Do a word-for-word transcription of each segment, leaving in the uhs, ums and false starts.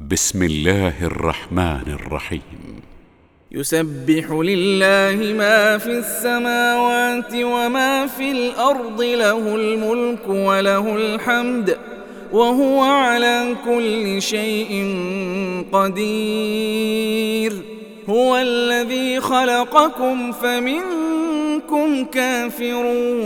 بسم الله الرحمن الرحيم. يسبح لله ما في السماوات وما في الأرض، له الملك وله الحمد وهو على كل شيء قدير. هو الذي خلقكم فمنكم كافر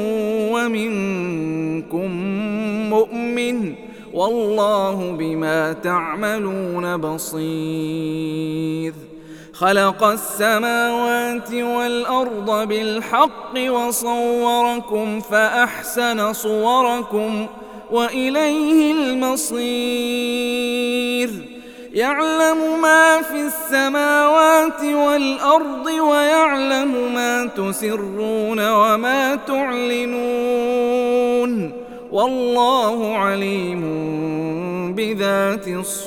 ومنكم مؤمن، والله بما تعملون بصير. خلق السماوات والأرض بالحق وصوركم فأحسن صوركم وإليه المصير. يعلم ما في السماوات والأرض ويعلم ما تسرون وما تعلنون، والله عليم بذات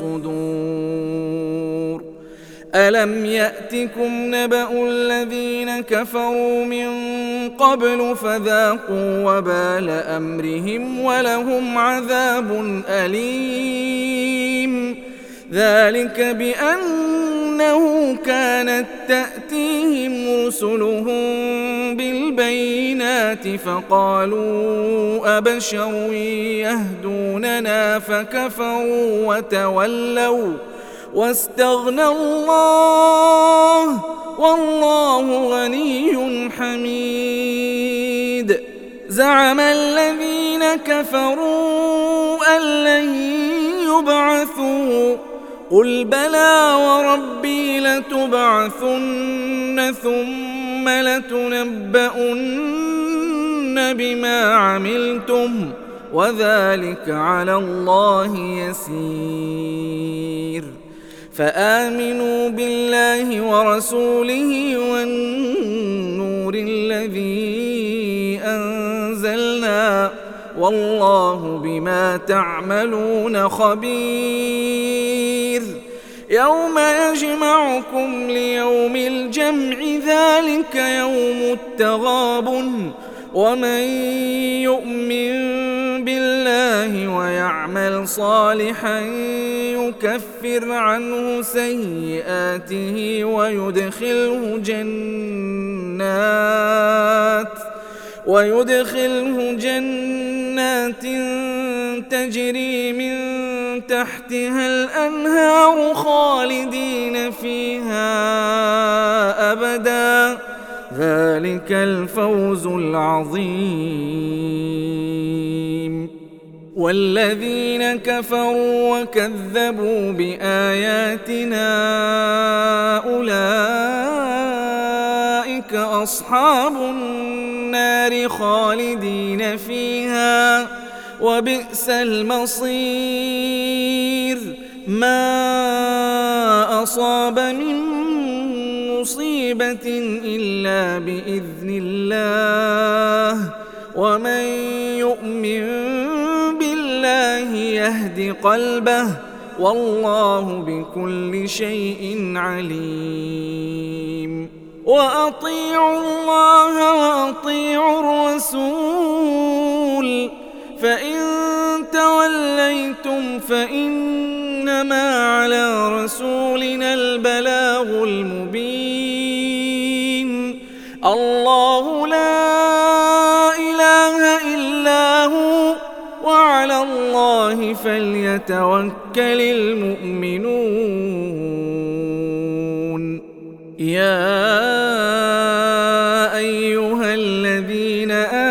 الصدور. ألم يأتكم نبأ الذين كفروا من قبل فذاقوا وبال أمرهم ولهم عذاب أليم. ذلك بأنه كانت تأتيهم رسلهم بالبينات فقالوا أبشر يهدوننا فكفروا وتولوا واستغنى الله والله غني حميد. زعم الذين كفروا أن لن يبعثوا، قل بلى وربي لتبعثن ثم لتنبؤن بما عملتم وذلك على الله يسير. فآمنوا بالله ورسوله والنور الذي أنزلنا، والله بما تعملون خبير. يوم يجمعكم ليوم الجمع ذلك يوم التغابن، ومن يؤمن بالله ويعمل صالحا يكفر عنه سيئاته ويدخله جنات ويدخله جنات تجري من تحتها الأنهار خالدين فيها أبدا، ذلك الفوز العظيم. والذين كفروا وكذبوا بآياتنا أولئك أصحاب النار خالدين فيها وبئس المصير. ما أصاب من مصيبة إلا بإذن الله، ومن يؤمن بالله يهد قلبه، والله بكل شيء عليم. وأطيعوا الله وأطيعوا الرسول، فإن توليتم فإنما على رسولنا البلاغ المبين. الله لا إله إلا هو، وعلى الله فليتوكل المؤمنون. يا أيها الذين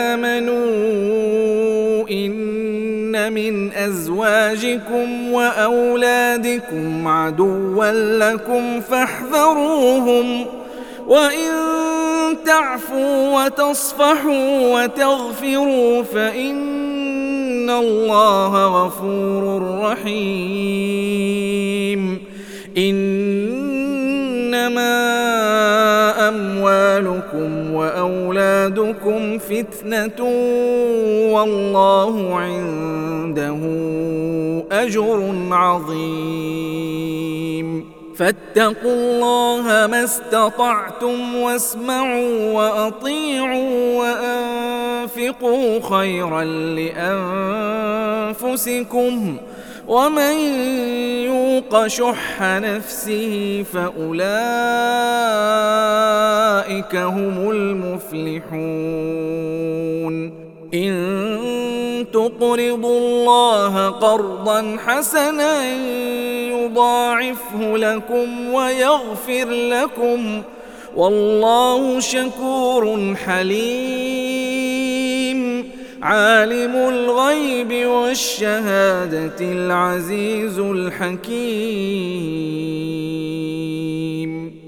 آمنوا إن من أزواجكم وأولادكم عدوا لكم فاحذروهم، وإن تعفوا وتصفحوا وتغفروا فإن الله غفور رحيم. إنما أموالكم وأولادكم فتنة والله عنده أجر عظيم. فاتقوا الله ما استطعتم واسمعوا وأطيعوا وأنفقوا خيرا لأنفسكم، ومن يوق شح نفسه فأولئك هم المفلحون إن تقرضوا الله قرضا حسنا يضاعفه لكم ويغفر لكم والله شكور حليم عالم الغيب والشهادة العزيز الحكيم